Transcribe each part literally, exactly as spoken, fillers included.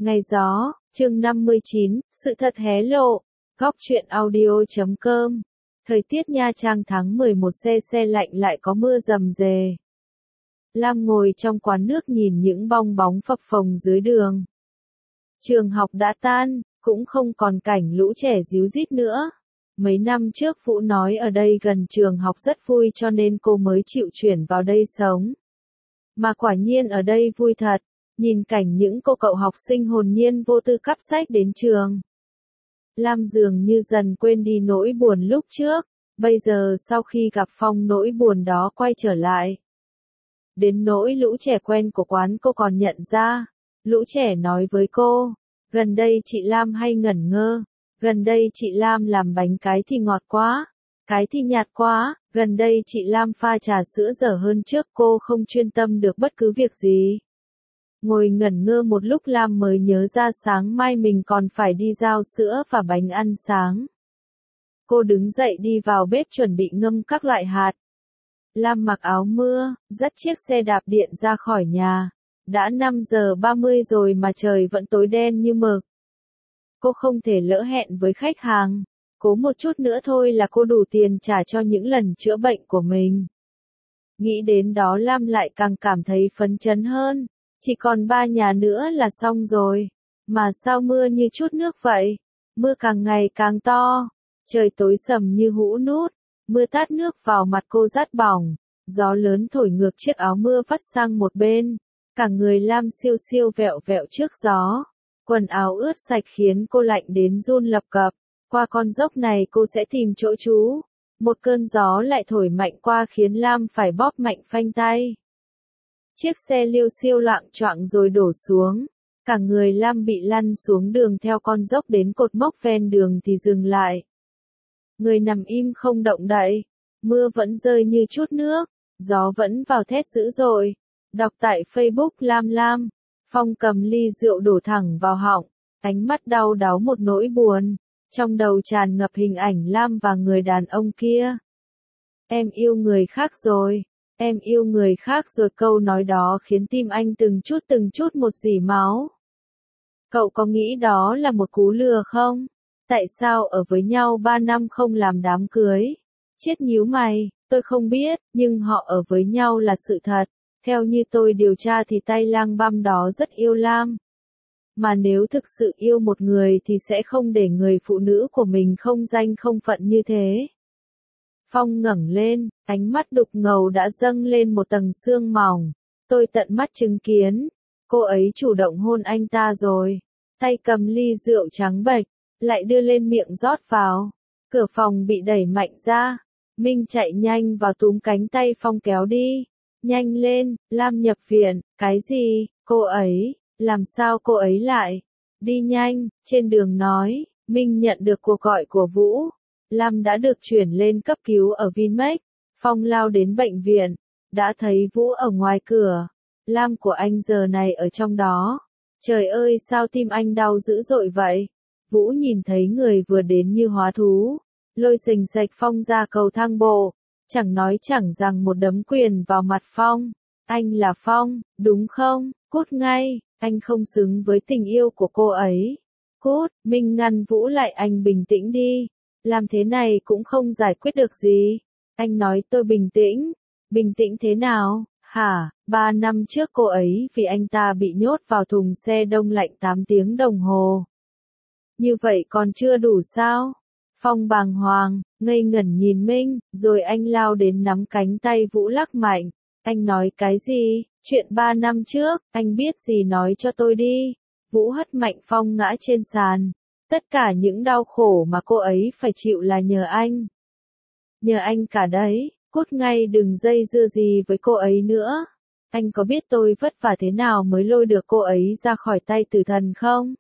Ngày gió, chương năm mươi chín, sự thật hé lộ. Góc truyện audio chấm com. Thời tiết Nha Trang tháng mười một se se lạnh lại có mưa rầm rề. Lam ngồi trong quán nước nhìn những bong bóng phập phồng dưới đường. Trường học đã tan, cũng không còn cảnh lũ trẻ ríu rít nữa. Mấy năm trước Vũ nói ở đây gần trường học rất vui cho nên cô mới chịu chuyển vào đây sống. Mà quả nhiên ở đây vui thật, nhìn cảnh những cô cậu học sinh hồn nhiên vô tư cắp sách đến trường. Lam dường như dần quên đi nỗi buồn lúc trước, bây giờ sau khi gặp Phong nỗi buồn đó quay trở lại. Đến nỗi lũ trẻ quen của quán cô còn nhận ra, lũ trẻ nói với cô, gần đây chị Lam hay ngẩn ngơ, gần đây chị Lam làm bánh cái thì ngọt quá, cái thì nhạt quá, gần đây chị Lam pha trà sữa dở hơn trước cô không chuyên tâm được bất cứ việc gì. Ngồi ngẩn ngơ một lúc Lam mới nhớ ra sáng mai mình còn phải đi giao sữa và bánh ăn sáng. Cô đứng dậy đi vào bếp chuẩn bị ngâm các loại hạt. Lam mặc áo mưa, dắt chiếc xe đạp điện ra khỏi nhà. Đã năm giờ ba mươi rồi mà trời vẫn tối đen như mực. Cô không thể lỡ hẹn với khách hàng. Cố một chút nữa thôi là cô đủ tiền trả cho những lần chữa bệnh của mình. Nghĩ đến đó Lam lại càng cảm thấy phấn chấn hơn. Chỉ còn ba nhà nữa là xong rồi. Mà sao mưa như chút nước vậy? Mưa càng ngày càng to. Trời tối sầm như hũ nút. Mưa tát nước vào mặt cô rát bỏng. Gió lớn thổi ngược chiếc áo mưa vắt sang một bên. Cả người Lam siêu siêu vẹo vẹo trước gió. Quần áo ướt sạch khiến cô lạnh đến run lập cập. Qua con dốc này cô sẽ tìm chỗ trú. Một cơn gió lại thổi mạnh qua khiến Lam phải bóp mạnh phanh tay. Chiếc xe liêu xiêu loạng choạng rồi đổ xuống. Cả người Lam bị lăn xuống đường theo con dốc đến cột mốc ven đường thì dừng lại. Người nằm im không động đậy. Mưa vẫn rơi như chút nước. Gió vẫn vào thét dữ dội. Đọc tại Facebook Lam Lam. Phong cầm ly rượu đổ thẳng vào họng. Ánh mắt đau đáu một nỗi buồn. Trong đầu tràn ngập hình ảnh Lam và người đàn ông kia. Em yêu người khác rồi. Em yêu người khác rồi, câu nói đó khiến tim anh từng chút từng chút một rỉ máu. Cậu có nghĩ đó là một cú lừa không? Tại sao ở với nhau ba năm không làm đám cưới? Chết nhíu mày, tôi không biết, nhưng họ ở với nhau là sự thật. Theo như tôi điều tra thì tay lang băm đó rất yêu Lam. Mà nếu thực sự yêu một người thì sẽ không để người phụ nữ của mình không danh không phận như thế. Phong ngẩng lên, ánh mắt đục ngầu đã dâng lên một tầng sương mỏng. Tôi tận mắt chứng kiến. Cô ấy chủ động hôn anh ta rồi. Tay cầm ly rượu trắng bệch, lại đưa lên miệng rót vào. Cửa phòng bị đẩy mạnh ra. Minh chạy nhanh vào túm cánh tay Phong kéo đi. Nhanh lên, Lam nhập viện. Cái gì? Cô ấy, làm sao cô ấy lại? Đi nhanh, trên đường nói. Minh nhận được cuộc gọi của Vũ. Lam đã được chuyển lên cấp cứu ở Vinmec. Phong lao đến bệnh viện. Đã thấy Vũ ở ngoài cửa. Lam của anh giờ này ở trong đó. Trời ơi, sao tim anh đau dữ dội vậy? Vũ nhìn thấy người vừa đến như hóa thú. Lôi xình xạch Phong ra cầu thang bộ. Chẳng nói chẳng rằng một đấm quyền vào mặt Phong. Anh là Phong, đúng không? Cút ngay, anh không xứng với tình yêu của cô ấy. Cút, Minh ngăn Vũ lại, anh bình tĩnh đi. Làm thế này cũng không giải quyết được gì. Anh nói tôi bình tĩnh. Bình tĩnh thế nào? Hả, ba năm trước cô ấy vì anh ta bị nhốt vào thùng xe đông lạnh tám tiếng đồng hồ. Như vậy còn chưa đủ sao? Phong bàng hoàng, ngây ngẩn nhìn Minh, rồi anh lao đến nắm cánh tay Vũ lắc mạnh. Anh nói cái gì? Chuyện ba năm trước, anh biết gì nói cho tôi đi. Vũ hất mạnh Phong ngã trên sàn. Tất cả những đau khổ mà cô ấy phải chịu là nhờ anh. Nhờ anh cả đấy, cút ngay, đừng dây dưa gì với cô ấy nữa. Anh có biết tôi vất vả thế nào mới lôi được cô ấy ra khỏi tay tử thần không?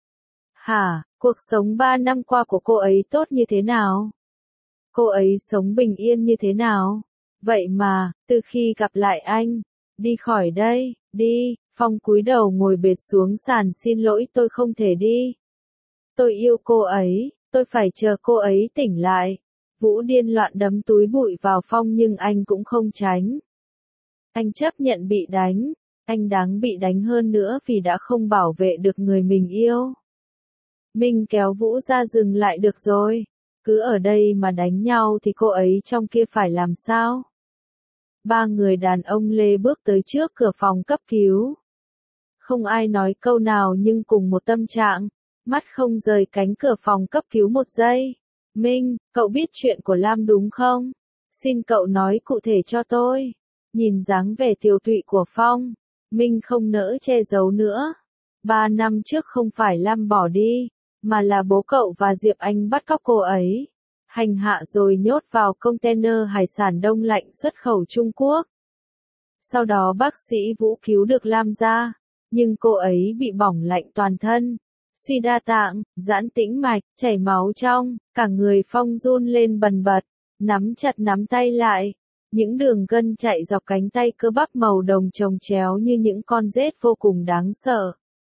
Hả, cuộc sống ba năm qua của cô ấy tốt như thế nào? Cô ấy sống bình yên như thế nào? Vậy mà, từ khi gặp lại anh, đi khỏi đây, đi. Phong cúi đầu ngồi bệt xuống sàn, xin lỗi, tôi không thể đi. Tôi yêu cô ấy, tôi phải chờ cô ấy tỉnh lại. Vũ điên loạn đấm túi bụi vào Phong nhưng anh cũng không tránh. Anh chấp nhận bị đánh, Anh đáng bị đánh hơn nữa vì đã không bảo vệ được người mình yêu. Minh kéo Vũ ra dừng lại được rồi. Cứ ở đây mà đánh nhau thì cô ấy trong kia phải làm sao? Ba người đàn ông lê bước tới trước cửa phòng cấp cứu. Không ai nói câu nào nhưng cùng một tâm trạng, mắt không rời cánh cửa phòng cấp cứu một giây. Minh, cậu biết chuyện của Lam đúng không? Xin cậu nói cụ thể cho tôi. Nhìn dáng vẻ tiều tụy của Phong, Minh không nỡ che giấu nữa. Ba năm trước không phải Lam bỏ đi, mà là bố cậu và Diệp Anh bắt cóc cô ấy, hành hạ rồi nhốt vào container hải sản đông lạnh xuất khẩu Trung Quốc. Sau đó bác sĩ Vũ cứu được Lam ra, nhưng cô ấy bị bỏng lạnh toàn thân, suy đa tạng, giãn tĩnh mạch, chảy máu trong, cả người Phong run lên bần bật, nắm chặt nắm tay lại. Những đường gân chạy dọc cánh tay cơ bắp màu đồng chồng chéo như những con rết vô cùng đáng sợ.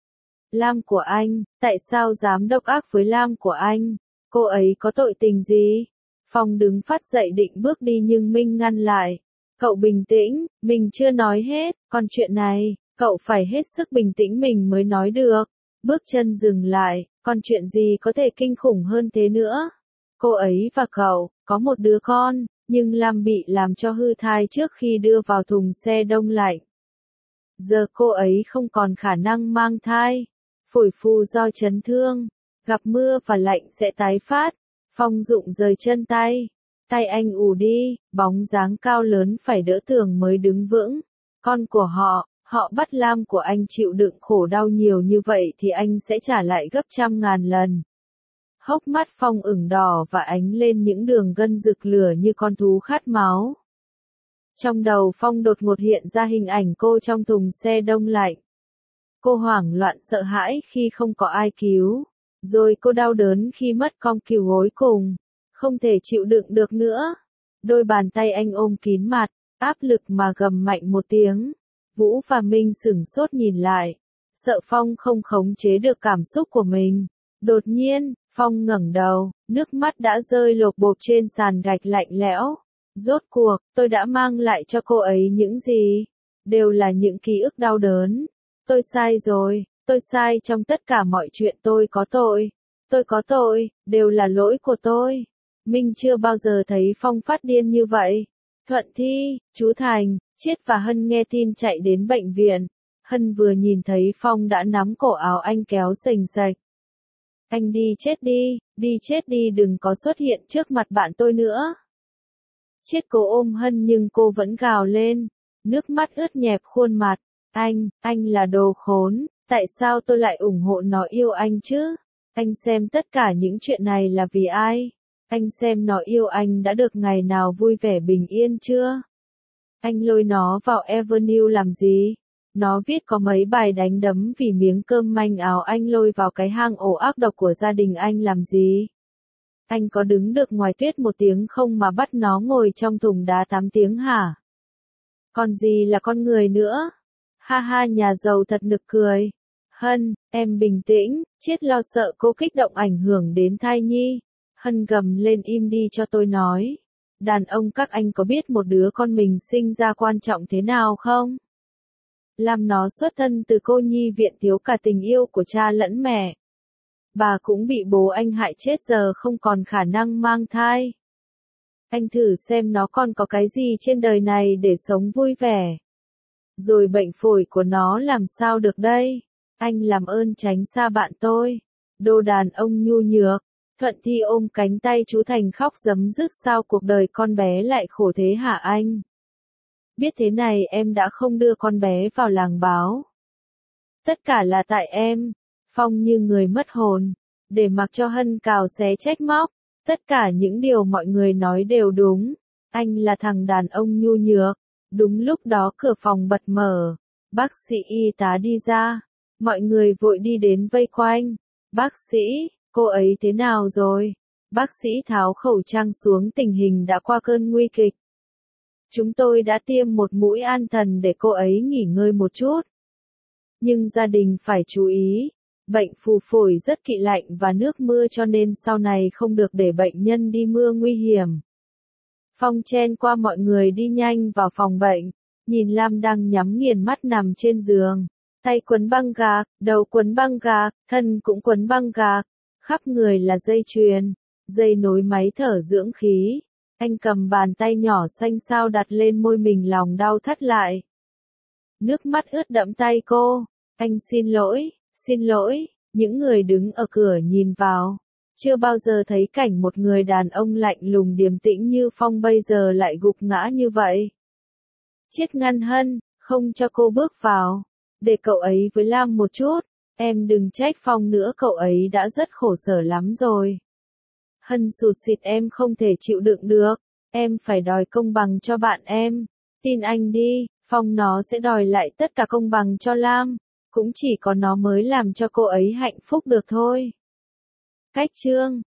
Lam của anh, tại sao dám độc ác với Lam của anh? Cô ấy có tội tình gì? Phong đứng phát dậy định bước đi nhưng Minh ngăn lại. Cậu bình tĩnh, mình chưa nói hết, còn chuyện này, cậu phải hết sức bình tĩnh mình mới nói được. Bước chân dừng lại, còn chuyện gì có thể kinh khủng hơn thế nữa? Cô ấy và cậu, có một đứa con, nhưng Lam bị làm cho hư thai trước khi đưa vào thùng xe đông lạnh. Giờ cô ấy không còn khả năng mang thai. Phổi phu do chấn thương, gặp mưa và lạnh sẽ tái phát. Phong Dụng rời chân tay, tay anh ù đi, bóng dáng cao lớn phải đỡ tường mới đứng vững. Con của họ, họ bắt Lam của anh chịu đựng khổ đau nhiều như vậy thì anh sẽ trả lại gấp trăm ngàn lần. Hốc mắt Phong ửng đỏ và ánh lên những đường gân rực lửa như con thú khát máu. Trong đầu Phong đột ngột hiện ra hình ảnh cô trong thùng xe đông lạnh. Cô hoảng loạn sợ hãi khi không có ai cứu. Rồi cô đau đớn khi mất con cừu gối cùng. Không thể chịu đựng được nữa. Đôi bàn tay anh ôm kín mặt, áp lực mà gầm mạnh một tiếng. Vũ và Minh sửng sốt nhìn lại. Sợ Phong không khống chế được cảm xúc của mình. Đột nhiên, Phong ngẩng đầu, nước mắt đã rơi lộp bộp trên sàn gạch lạnh lẽo. Rốt cuộc, tôi đã mang lại cho cô ấy những gì? Đều là những ký ức đau đớn. Tôi sai rồi, tôi sai trong tất cả mọi chuyện, tôi có tội. Tôi có tội, đều là lỗi của tôi. Minh chưa bao giờ thấy Phong phát điên như vậy. Thuận Thi, chú Thành, Chiết và Hân nghe tin chạy đến bệnh viện. Hân vừa nhìn thấy Phong đã nắm cổ áo anh kéo sềnh sạch. Anh đi chết đi, đi chết đi, đừng có xuất hiện trước mặt bạn tôi nữa. Chiết cố ôm Hân nhưng cô vẫn gào lên, nước mắt ướt nhẹp khuôn mặt. Anh, anh là đồ khốn, tại sao tôi lại ủng hộ nó yêu anh chứ? Anh xem tất cả những chuyện này là vì ai? Anh xem nó yêu anh đã được ngày nào vui vẻ bình yên chưa? Anh lôi nó vào Avenue làm gì? Nó viết có mấy bài đánh đấm vì miếng cơm manh áo, anh lôi vào cái hang ổ ác độc của gia đình anh làm gì? Anh có đứng được ngoài tuyết một tiếng không mà bắt nó ngồi trong thùng đá tám tiếng hả? Còn gì là con người nữa? Ha ha, nhà giàu thật nực cười. Hân, em bình tĩnh, Chiết lo sợ cô kích động ảnh hưởng đến thai nhi. Hân gầm lên, im đi cho tôi nói. Đàn ông các anh có biết một đứa con mình sinh ra quan trọng thế nào không? Làm nó xuất thân từ cô nhi viện, thiếu cả tình yêu của cha lẫn mẹ. Bà cũng bị bố anh hại chết, giờ không còn khả năng mang thai. Anh thử xem nó còn có cái gì trên đời này để sống vui vẻ. Rồi bệnh phổi của nó làm sao được đây? Anh làm ơn tránh xa bạn tôi. Đồ đàn ông nhu nhược. Thuận Thi ôm cánh tay chú Thành khóc rấm rứt, sao cuộc đời con bé lại khổ thế hả anh? Biết thế này em đã không đưa con bé vào làng báo. Tất cả là tại em. Phong như người mất hồn, để mặc cho Hân cào xé trách móc. Tất cả những điều mọi người nói đều đúng. Anh là thằng đàn ông nhu nhược. Đúng lúc đó cửa phòng bật mở. Bác sĩ y tá đi ra. Mọi người vội đi đến vây quanh. Bác sĩ, cô ấy thế nào rồi? Bác sĩ tháo khẩu trang xuống, tình hình đã qua cơn nguy kịch. Chúng tôi đã tiêm một mũi an thần để cô ấy nghỉ ngơi một chút. Nhưng gia đình phải chú ý. Bệnh phù phổi rất kỵ lạnh và nước mưa cho nên sau này không được để bệnh nhân đi mưa nguy hiểm. Phong chen qua mọi người đi nhanh vào phòng bệnh. nhìn Lam đang nhắm nghiền mắt nằm trên giường, tay quấn băng gạc, đầu quấn băng gạc, thân cũng quấn băng gạc, khắp người là dây chuyền, dây nối máy thở dưỡng khí. Anh cầm bàn tay nhỏ xanh xao đặt lên môi mình, lòng đau thắt lại. Nước mắt ướt đẫm tay cô. Anh xin lỗi, xin lỗi, những người đứng ở cửa nhìn vào. Chưa bao giờ thấy cảnh một người đàn ông lạnh lùng điềm tĩnh như Phong bây giờ lại gục ngã như vậy. Triết ngăn Hân, không cho cô bước vào. Để cậu ấy với Lam một chút, em đừng trách Phong nữa, cậu ấy đã rất khổ sở lắm rồi. Hân sụt sịt, em không thể chịu đựng được, em phải đòi công bằng cho bạn em. Tin anh đi, Phong nó sẽ đòi lại tất cả công bằng cho Lam, cũng chỉ có nó mới làm cho cô ấy hạnh phúc được thôi. Cách chương